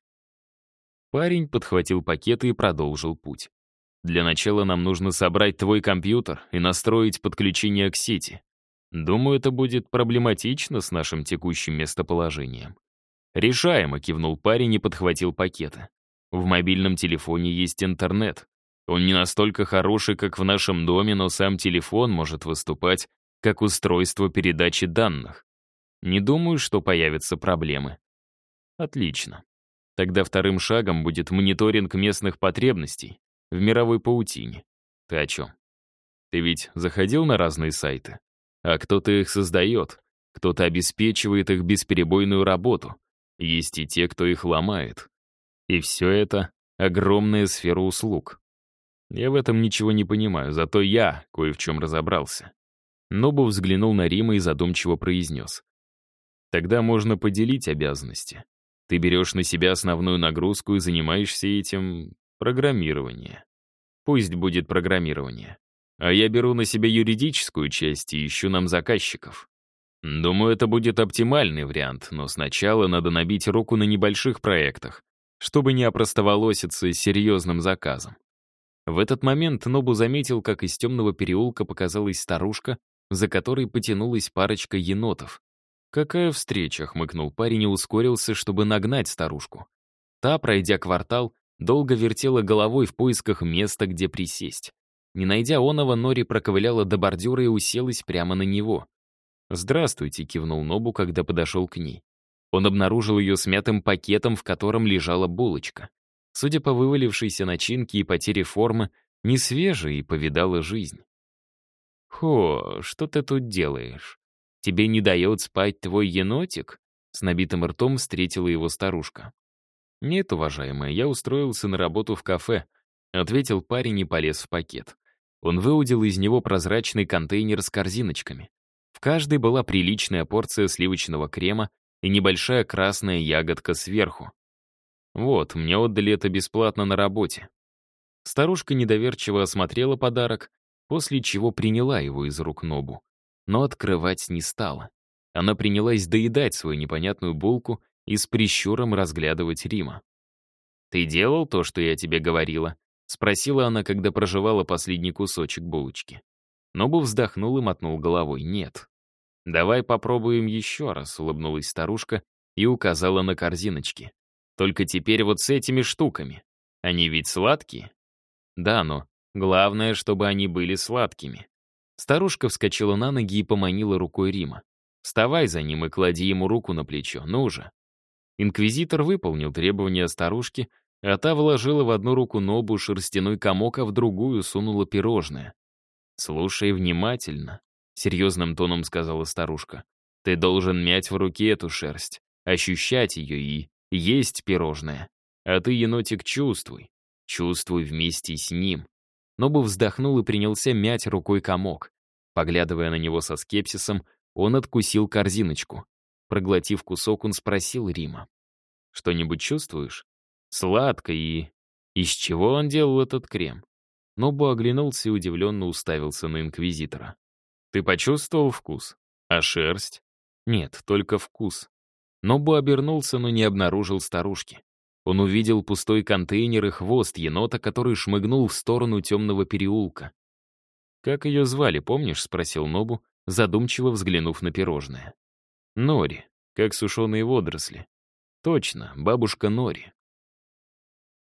Парень подхватил пакеты и продолжил путь. Для начала нам нужно собрать твой компьютер и настроить подключение к сети. Думаю, это будет проблематично с нашим текущим местоположением. «Решаемо», — кивнул парень и подхватил пакеты. «В мобильном телефоне есть интернет. Он не настолько хороший, как в нашем доме, но сам телефон может выступать как устройство передачи данных. Не думаю, что появятся проблемы». «Отлично. Тогда вторым шагом будет мониторинг местных потребностей в мировой паутине. Ты о чем? Ты ведь заходил на разные сайты? А кто-то их создает, кто-то обеспечивает их бесперебойную работу. Есть и те, кто их ломает. И все это — огромная сфера услуг. Я в этом ничего не понимаю, зато я кое в чем разобрался». Нобу взглянул на Рима и задумчиво произнес. «Тогда можно поделить обязанности. Ты берешь на себя основную нагрузку и занимаешься этим программирование. Пусть будет программирование. А я беру на себя юридическую часть и ищу нам заказчиков. Думаю, это будет оптимальный вариант, но сначала надо набить руку на небольших проектах, чтобы не опростоволоситься с серьезным заказом». В этот момент Нобу заметил, как из темного переулка показалась старушка, за которой потянулась парочка енотов. «Какая встреча!» — хмыкнул парень и ускорился, чтобы нагнать старушку. Та, пройдя квартал, долго вертела головой в поисках места, где присесть. Не найдя оного, Нори проковыляла до бордюра и уселась прямо на него. «Здравствуйте», — кивнул Нобу, когда подошел к ней. Он обнаружил ее смятым пакетом, в котором лежала булочка. Судя по вывалившейся начинке и потере формы, не свежая и повидала жизнь. «Хо, что ты тут делаешь? Тебе не дает спать твой енотик?» С набитым ртом встретила его старушка. «Нет, уважаемая, я устроился на работу в кафе», — ответил парень и полез в пакет. Он выудил из него прозрачный контейнер с корзиночками. В каждой была приличная порция сливочного крема и небольшая красная ягодка сверху. «Вот, мне отдали это бесплатно на работе». Старушка недоверчиво осмотрела подарок, после чего приняла его из рук Нобу. Но открывать не стала. Она принялась доедать свою непонятную булку и с прищуром разглядывать Рима. «Ты делал то, что я тебе говорила?» — спросила она, когда прожевала последний кусочек булочки. Нобу вздохнул и мотнул головой. «Нет». «Давай попробуем еще раз», — улыбнулась старушка и указала на корзиночки. «Только теперь вот с этими штуками. Они ведь сладкие?» «Да, но главное, чтобы они были сладкими». Старушка вскочила на ноги и поманила рукой Рима. «Вставай за ним и клади ему руку на плечо, ну же». Инквизитор выполнил требования старушки, а та вложила в одну руку Нобу шерстяной комок, а в другую сунула пирожное. «Слушай внимательно», — серьезным тоном сказала старушка. «Ты должен мять в руке эту шерсть, ощущать ее и есть пирожное. А ты, енотик, чувствуй. Чувствуй вместе с ним». Нобу вздохнул и принялся мять рукой комок. Поглядывая на него со скепсисом, он откусил корзиночку. Проглотив кусок, он спросил Рима. «Что-нибудь чувствуешь? Сладко и... Из чего он делал этот крем?» Нобу оглянулся и удивленно уставился на инквизитора. «Ты почувствовал вкус? А шерсть?» «Нет, только вкус». Нобу обернулся, но не обнаружил старушки. Он увидел пустой контейнер и хвост енота, который шмыгнул в сторону темного переулка. «Как ее звали, помнишь?» — спросил Нобу, задумчиво взглянув на пирожное. «Нори, как сушеные водоросли. Точно, бабушка Нори.